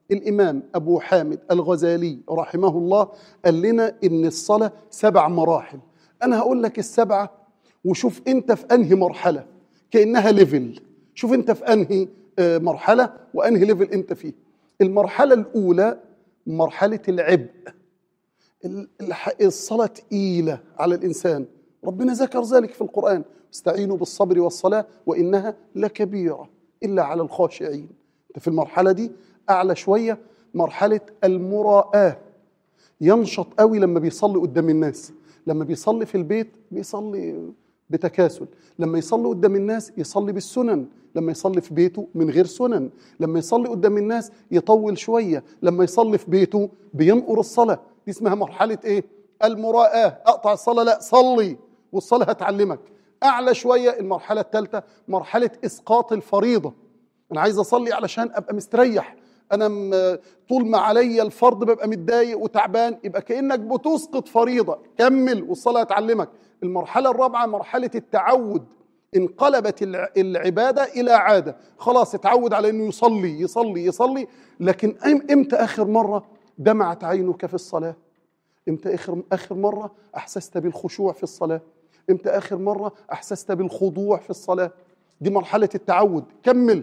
الإمام أبو حامد الغزالي رحمه الله قال لنا إن الصلاة 7 مراحل. أنا هقول لك ال7 وشوف أنت في أنهي مرحلة، كأنها ليفل. شوف أنت في أنهي مرحلة وأنهي ليفل أنت فيه. المرحلة الأولى مرحلة العبء. الصلاة تقيلة على الإنسان، ربنا ذكر ذلك في القرآن: استعينوا بالصبر والصلاة وإنها لكبيرة إلا على الخاشعين. أنت في المرحلة دي. أعلى شوية مرحلة المراءة، ينشط قوي لما بيصلي قدام الناس. لما بيصلي في البيت بيصلي بتكاسل، لما يصلي قدام الناس يصلي بالسنن، لما يصلي في بيته من غير سنن، لما يصلي قدام الناس يطول شوية، لما يصلي في بيته بينقر الصلاة. دي اسمها مرحلة إيه؟ المراءة. أقطع الصلاة؟ لا، صلي والصلاة هتعلمك. أعلى شوية المرحلة الثالثة مرحلة إسقاط الفريضة. أنا عايز أصلي علشان أبقى مستريح، أنا طول ما علي الفرض ببقى متضايق وتعبان، يبقى كأنك بتسقط فريضة. كمل والصلاة هتعلمك. المرحلة الرابعة مرحلة التعود، انقلبت العبادة إلى عادة، خلاص اتعود على أنه يصلي يصلي يصلي. لكن إمتى آخر مرة دمعت عينك في الصلاة؟ إمتى آخر مرة أحسست بالخشوع في الصلاة؟ إمتى آخر مرة أحسست بالخضوع في الصلاة؟ دي مرحلة التعود. كمل.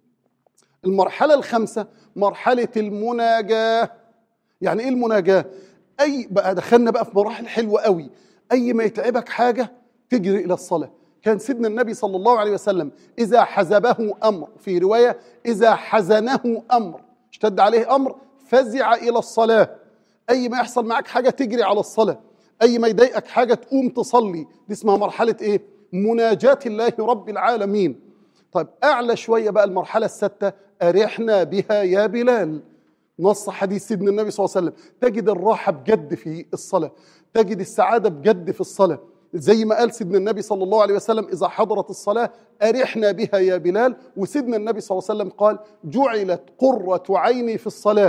المرحلة الخامسة مرحلة المناجاة. يعني إيه المناجاة؟ بقى دخلنا بقى في مراحل حلوة قوي. أي ما يتعبك حاجة تجري إلى الصلاة. كان سيدنا النبي صلى الله عليه وسلم إذا حزبه أمر، في رواية إذا حزنه أمر، اشتد عليه أمر، فزع إلى الصلاة. أي ما يحصل معك حاجة تجري على الصلاة، أي ما يضايقك حاجة تقوم تصلي. دي اسمها مرحلة إيه؟ مناجاة الله رب العالمين. طيب أعلى شوية بقى المرحلة السادسة: أرحنا بها يا بلال. نص حديث سيدنا النبي صلى الله عليه وسلم. تجد الراحة بجد في الصلاة، تجد السعادة بجد في الصلاة. زي ما قال سيدنا النبي صلى الله عليه وسلم: إذا حضرت الصلاة أرحنا بها يا بلال. وسيدنا النبي صلى الله عليه وسلم قال: جعلت قرة عيني في الصلاة.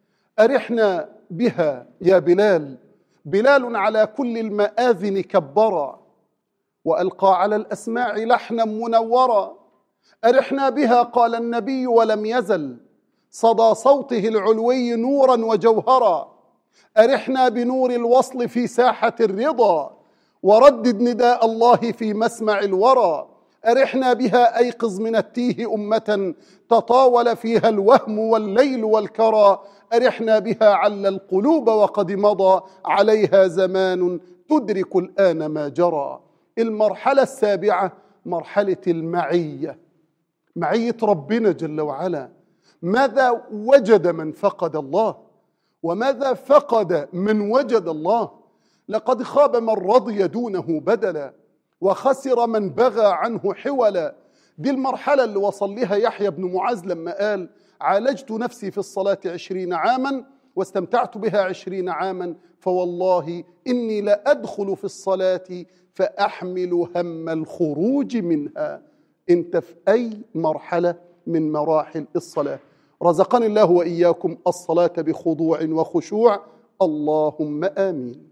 أرحنا بها يا بلال. بلال على كل المآذن كبرا، وألقى على الأسماع لحنا منورا. أرحنا بها قال النبي ولم يزل صدى صوته العلوي نورا وجوهرا. أرحنا بنور الوصل في ساحة الرضا، وردد نداء الله في مسمع الورى. أرحنا بها أيقظ من التيه أمة تطاول فيها الوهم والليل والكرى. أرحنا بها عل القلوب وقد مضى عليها زمان تدرك الآن ما جرى. المرحلة السابعة مرحلة المعية، معية ربنا جل وعلا. ماذا وجد من فقد الله، وماذا فقد من وجد الله؟ لقد خاب من رضي دونه بدلا، وخسر من بغى عنه حولا. دي المرحلة اللي وصل لها يحيى بن معاذ لما قال: عالجت نفسي في الصلاة 20 عاما واستمتعت بها 20 عاما، فوالله إني لأدخل في الصلاة فأحمل هم الخروج منها. أنت في أي مرحلة من مراحل الصلاة؟ رزقني الله وإياكم الصلاة بخضوع وخشوع، اللهم آمين.